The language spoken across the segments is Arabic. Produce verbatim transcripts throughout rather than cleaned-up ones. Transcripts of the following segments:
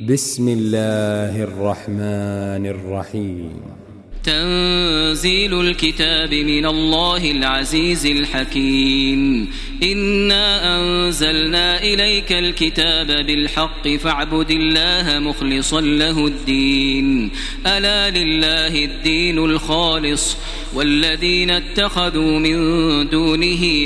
بسم الله الرحمن الرحيم. تنزيل الكتاب من الله العزيز الحكيم. إنا أنزلنا إليك الكتاب بالحق فاعبد الله مخلصا له الدين. ألا لله الدين الخالص والذين اتخذوا من دونه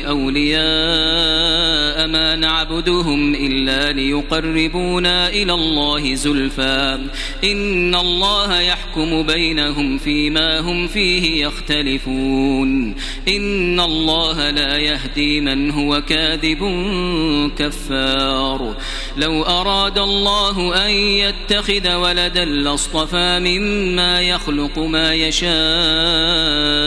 أولياء ما نعبدهم إلا ليقربونا إلى الله زلفى إن الله يحكم بينهم فيما هم فيه يختلفون. إن الله لا يهدي من هو كاذب كفار. لو أراد الله أن يتخذ ولدا لاصطفى مما يخلق ما يشاء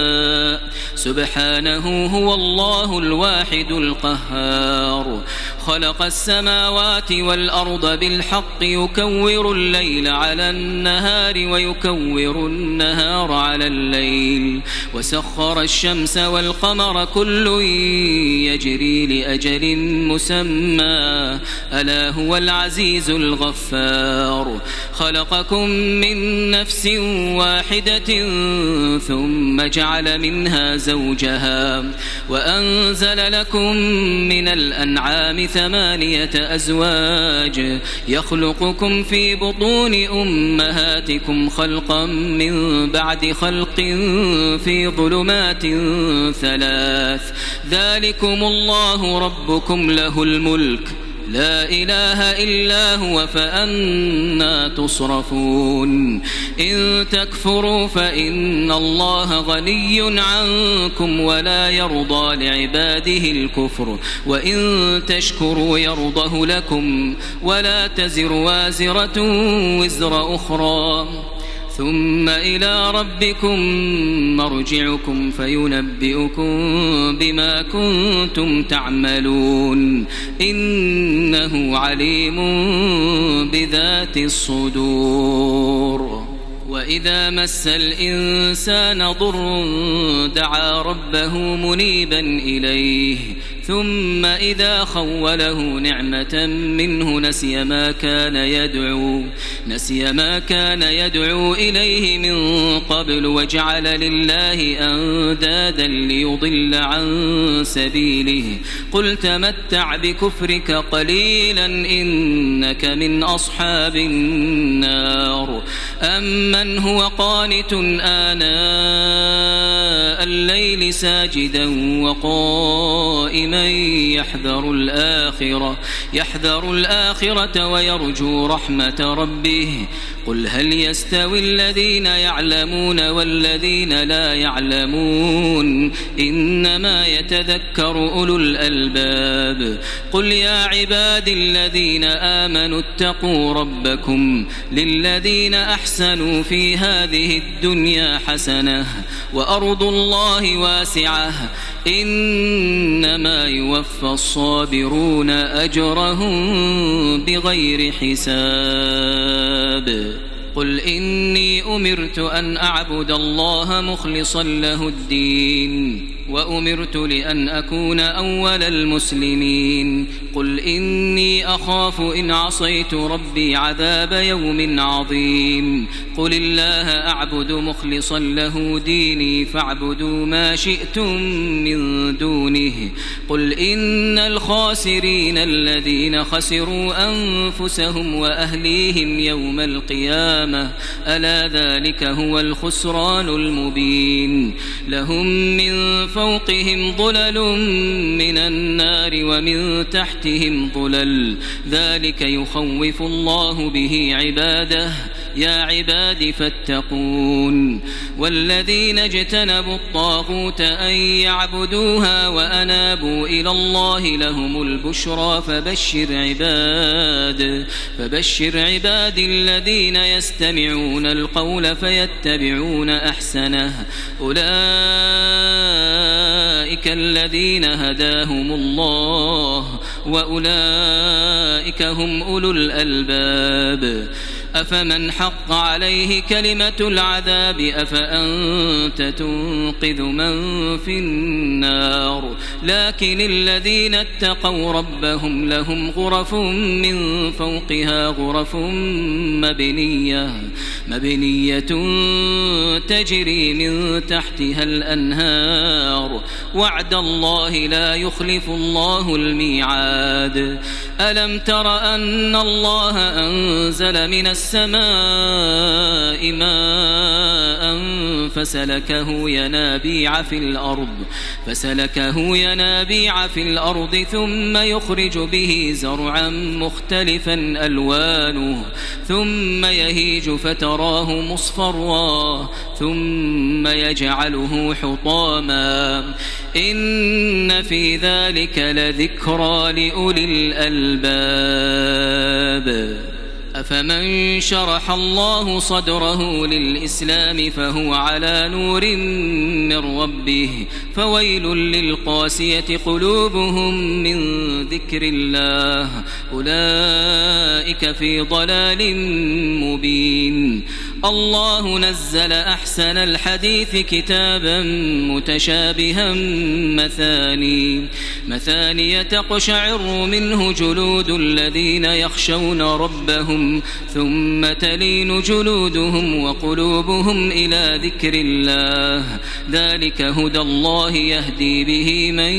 سبحانه هو الله الواحد القهار. خلق السماوات والأرض بالحق يكور الليل على النهار ويكور النهار على الليل وسخر الشمس والقمر كل يجري لأجل مسمى ألا هو العزيز الغفار. خلقكم من نفس واحدة ثم جعل منها زوجها وأنزل لكم من الأنعام ثمانية أزواج يخلقكم في بطون أمهاتكم خلقا من بعد خلق في ظلمات ثلاث ذلكم الله ربكم له الملك لا إله إلا هو فأنا تصرفون. إن تكفروا فإن الله غني عنكم ولا يرضى لعباده الكفر وإن تشكروا يرضه لكم ولا تزر وازرة وزر أخرى ثم إلى ربكم مرجعكم فينبئكم بما كنتم تعملون إنه عليم بذات الصدور. وإذا مس الإنسان ضر دعا ربه منيبا إليه ثم إذا خوله نعمة منه نسي ما كان يدعو نسي ما كان يدعو إليه من قبل وجعل لله أندادا ليضل عن سبيله. قل تمتع بكفرك قليلا إنك من أصحاب النار. أمن هو قانت آناء الليل ساجدا وقائما يحذر الآخرة يحذر الآخرة ويرجو رحمة ربه. قل هل يستوي الذين يعلمون والذين لا يعلمون إنما يتذكر أولو الألباب. قل يا عبادي الذين آمنوا اتقوا ربكم للذين أحسنوا في هذه الدنيا حسنة وأرض الله واسعة إنما يوفى الصابرون أجرهم بغير حساب. قل إني أمرت أن أعبد الله مخلصا له الدين وأمرت لأن أكون أول المسلمين. قل إني أخاف إن عصيت ربي عذاب يوم عظيم. قل الله أعبد مخلصا له ديني فاعبدوا ما شئتم من دونه. قل إن الخاسرين الذين خسروا أنفسهم وأهليهم يوم القيامة ألا ذلك هو الخسران المبين. لهم من فوقهم ظلل من النار ومن تحتهم ظلل ذلك يخوف الله به عباده يا عباد فاتقون. والذين اجتنبوا الطاغوت أن يعبدوها وأنابوا إلى الله لهم البشرى فبشر عباد فبشر عباد الذين يستمعون القول فيتبعون أحسنه أولئك الذين هداهم الله وأولئك هم أولو الألباب. أفمن حق عليه كلمة العذاب أفأنت تنقذ من في النار لكن الذين اتقوا ربهم لهم غرف من فوقها غرف مبنية مبنية تجري من تحتها الأنهار وعد الله لا يخلف الله الميعاد ألم تر أن الله أنزل من السماء ماء فسلكه ينابيع في الأرض فسلكه ينابيع في الأرض ثم يخرج به زرعا مختلفا ألوانه ثم يهيج فتراه مصفرا ثم يجعله حطاما إن في ذلك لذكرى لأولي الألباب أفمن شرح الله صدره للإسلام فهو على نور من ربه فويل للقاسية قلوبهم من ذكر الله أولئك في ضلال مبين الله نزل أحسن الحديث كتابا متشابها مثاني مثاني تقشعر منه جلود الذين يخشون ربهم ثم تلين جلودهم وقلوبهم إلى ذكر الله ذلك هدى الله يهدي به من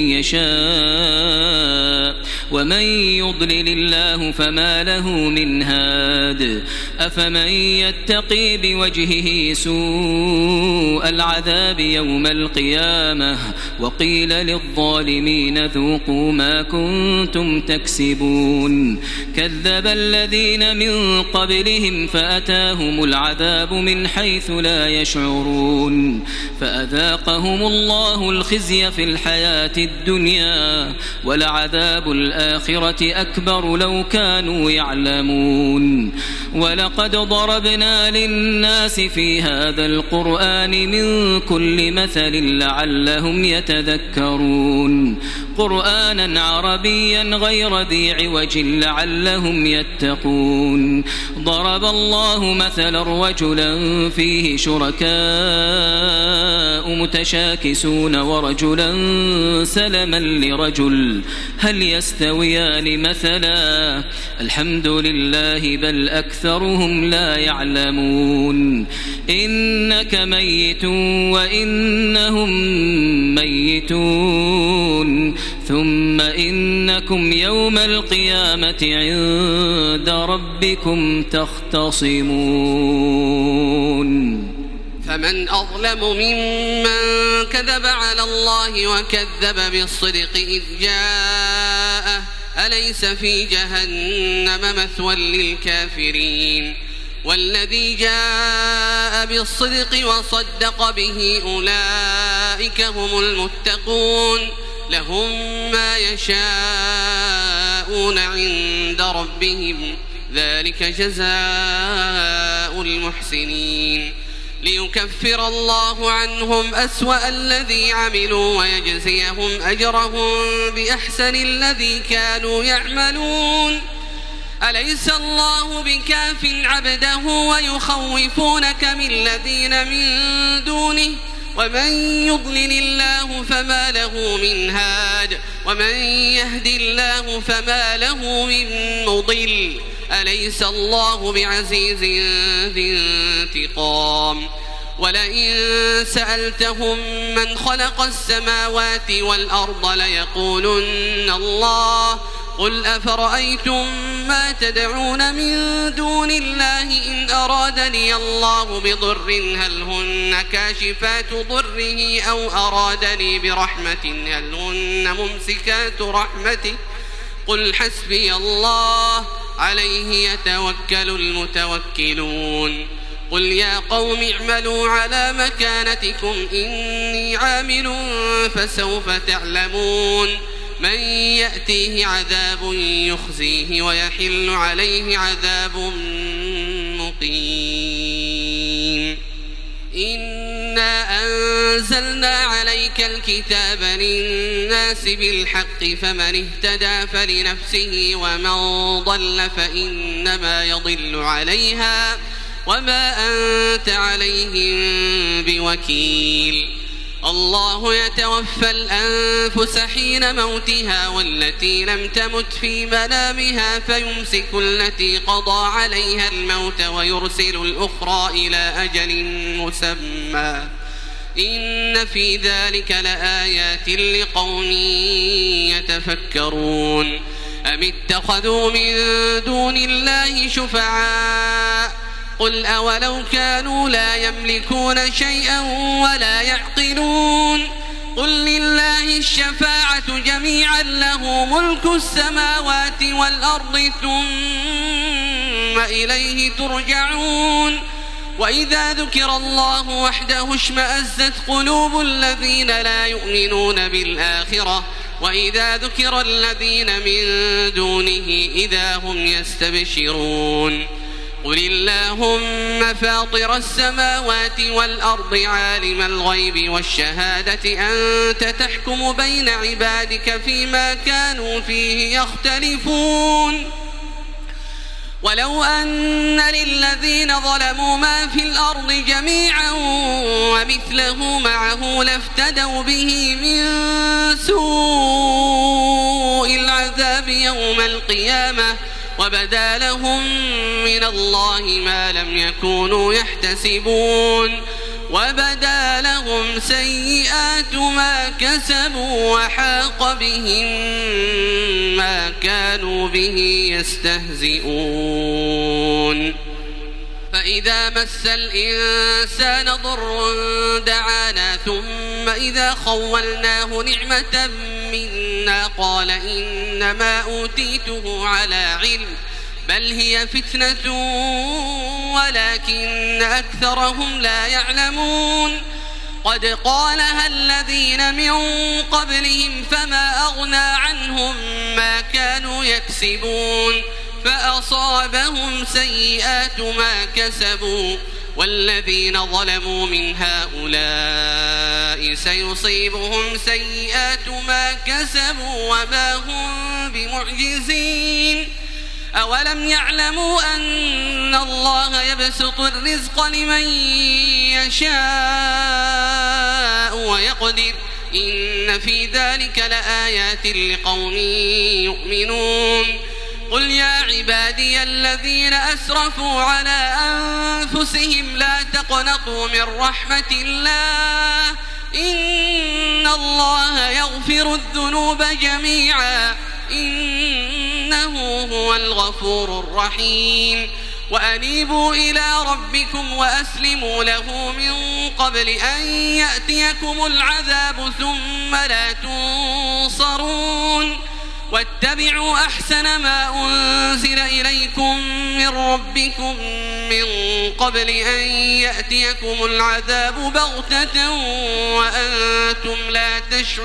يشاء ومن يضلل الله فما له من هاد أفمن يتقي بوجهه سوء العذاب يوم القيامة وقيل للظالمين ذوقوا ما كنتم تكسبون كذب الذين من قبلهم فأتاهم العذاب من حيث لا يشعرون فأذاقهم الله الخزي في الحياة الدنيا ولعذاب الآخرة أكبر لو كانوا يعلمون ولقد ضربنا للناس في هذا القرآن من كل مثل لعلهم يتذكرون قرآنا عربيا غير ذي عوج لعلهم يتقون ضرب الله مثلا رجلا فيه شركاء متشاكسون ورجلا سلما لرجل هل يستويان مثلا الحمد لله بل أكثرهم لا يعلمون إنك ميت وإنهم ميتون ثم إنكم يوم القيامة عند ربكم تختصمون فمن أظلم ممن كذب على الله وكذب بالصدق إذ جاءه أليس في جهنم مثوى للكافرين والذي جاء بالصدق وصدق به أولئك هم المتقون لهم ما يشاءون عند ربهم ذلك جزاء المحسنين ليكفر الله عنهم أسوأ الذي عملوا ويجزيهم أجرهم بأحسن الذي كانوا يعملون أليس الله بكاف عبده ويخوفونك من الذين من دونه ومن يضلل الله فما له من هاد ومن يهد الله فما له من مضل أليس الله بعزيز ذي انتقام ولئن سألتهم من خلق السماوات والأرض ليقولن الله قل أفرأيتم ما تدعون من دون الله إن أرادني الله بضر هل هن كاشفات ضره أو أرادني برحمة هل هن ممسكات رحمته قل حسبي الله عليه يتوكل المتوكلون قل يا قوم اعملوا على مكانتكم إني عامل فسوف تعلمون من يأتيه عذاب يخزيه ويحل عليه عذاب مقيم. إنا أنزلنا عليك الكتاب للناس بالحق فمن اهتدى فلنفسه ومن ضل فإنما يضل عليها وما أنت عليهم بوكيل الله يتوفى الأنفس حين موتها والتي لم تمت في منامها فيمسك التي قضى عليها الموت ويرسل الأخرى إلى أجل مسمى إن في ذلك لآيات لقوم يتفكرون أم اتخذوا من دون الله شفعاء قل أولو كانوا لا يملكون شيئا ولا يعقلون قل لله الشفاعة جميعا له ملك السماوات والأرض ثم إليه ترجعون وإذا ذكر الله وحده اشمأزت قلوب الذين لا يؤمنون بالآخرة وإذا ذكر الذين من دونه إذا هم يستبشرون قل اللهم فاطر السماوات والأرض عالم الغيب والشهادة أنت تحكم بين عبادك فيما كانوا فيه يختلفون ولو أن للذين ظلموا ما في الأرض جميعا ومثله معه لافتدوا به من سوء العذاب يوم القيامة وبدا لهم من الله ما لم يكونوا يحتسبون وبدا لهم سيئات ما كسبوا وحاق بهم ما كانوا به يستهزئون فإذا مس الإنسان ضر دعانا ثم إذا خولناه نعمة منا قال إنما أوتيته على علم بل هي فتنة ولكن أكثرهم لا يعلمون قد قالها الذين من قبلهم فما أغنى عنهم ما كانوا يكسبون فأصابهم سيئات ما كسبوا والذين ظلموا من هؤلاء سيصيبهم سيئات ما كسبوا وما هم بمعجزين أولم يعلموا أن الله يبسط الرزق لمن يشاء ويقدر إن في ذلك لآيات لقوم يؤمنون قل يا عبادي الذين أسرفوا على أنفسهم لا تقنطوا من رحمة الله إن الله يغفر الذنوب جميعا إنه هو الغفور الرحيم وأنيبوا إلى ربكم وأسلموا له من قبل أن يأتيكم العذاب ثم لا تنصرون واتبعوا أحسن ما أنزل إليكم من ربكم من قبل أن يأتيكم العذاب بغتة وأنتم لا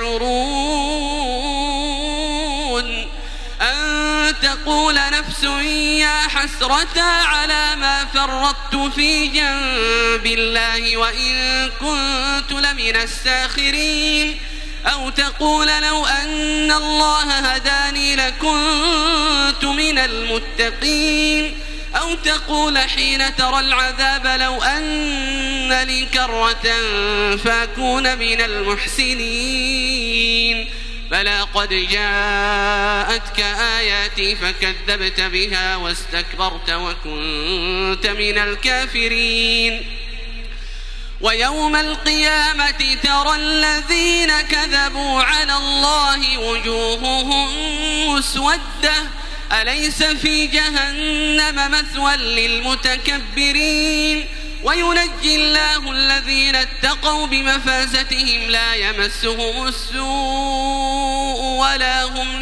تشعرون أن تقول نفس يا حسرة على ما فرطت في جنب الله وإن كنت لمن الساخرين أو تقول لو أن الله هداني لكنت من المتقين أو تقول حين ترى العذاب لو أن لي كرة فأكون من المحسنين بلى قد جاءتك آياتي فكذبت بها واستكبرت وكنت من الكافرين ويوم القيامة ترى الذين كذبوا على الله وجوههم مسودة أليس في جهنم مثوى للمتكبرين وينجي الله الذين اتقوا بمفازتهم لا يمسهم السوء ولا هم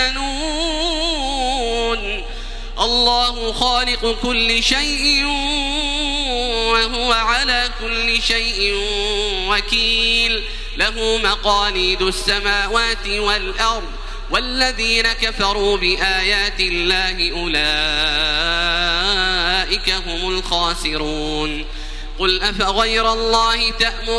يحزنون الله خالق كل شيء وهو على كل شيء وكيل له مقاليد السماوات والأرض والذين كفروا بآيات الله أولئك هم الخاسرون قل أفغير الله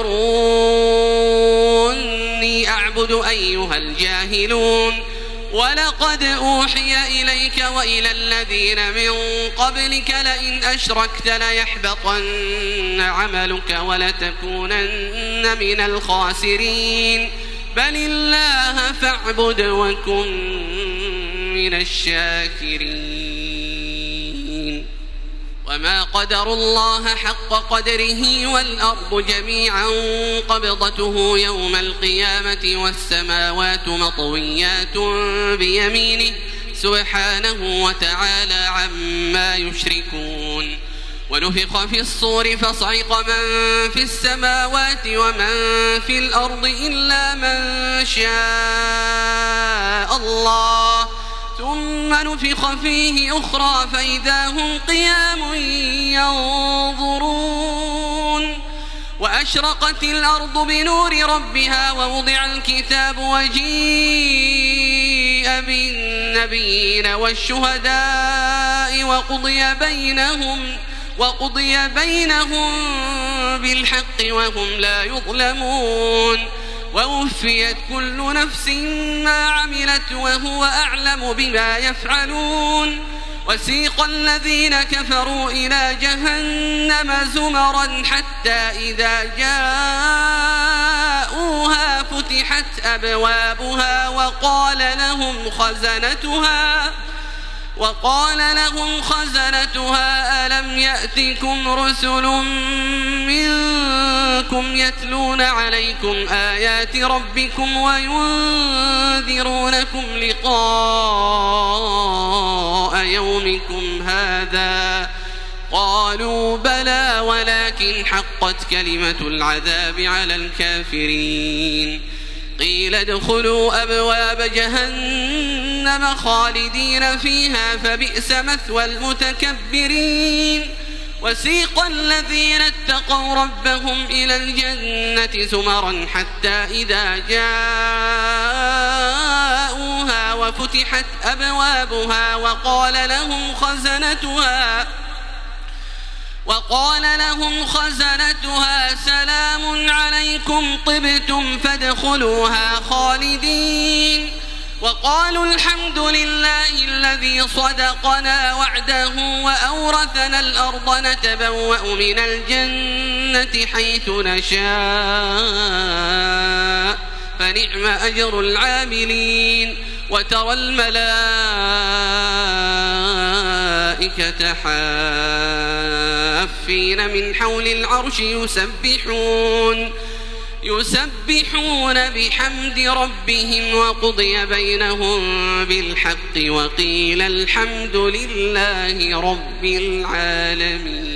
تأمروني أعبد أيها الجاهلون ولقد أوحي إليك وإلى الذين من قبلك لئن أشركت ليحبطن عملك ولتكونن من الخاسرين بل الله فاعبد وكن من الشاكرين وما قدروا الله حق قدره والأرض جميعا قبضته يوم القيامة والسماوات مطويات بيمينه سبحانه وتعالى عما يشركون ونفخ في الصور فصعق من في السماوات ومن في الأرض إلا من شاء الله ثم نفخ فيه أخرى فإذا هم قيام ينظرون وأشرقت الأرض بنور ربها ووضع الكتاب وجيء بالنبيين والشهداء وقضي بينهم وقضي بينهم بالحق وهم لا يظلمون ووفيت كل نفس ما عملت وهو أعلم بما يفعلون وسيق الذين كفروا إلى جهنم زمرا حتى إذا جاءوها فتحت أبوابها وقال لهم خزنتها وقال لهم خزنتها ألم يأتكم رسل منكم يتلون عليكم آيات ربكم وينذرونكم لقاء يومكم هذا قالوا بلى ولكن حقت كلمة العذاب على الكافرين قيل ادخلوا أبواب جهنم خالدين فيها فبئس مثوى المتكبرين وسيق الذين اتقوا ربهم إلى الجنة زمرا حتى إذا جاءوها وفتحت أبوابها وقال لهم خزنتها وقال لهم خزنتها سلام عليكم طبتم فادخلوها خالدين وقالوا الحمد لله الذي صدقنا وعده وأورثنا الأرض نتبوأ من الجنة حيث نشاء فنعم أجر العاملين وترى الملائكة حافين من حول العرش يسبحون يسبحون بحمد ربهم وقضي بينهم بالحق وقيل الحمد لله رب العالمين.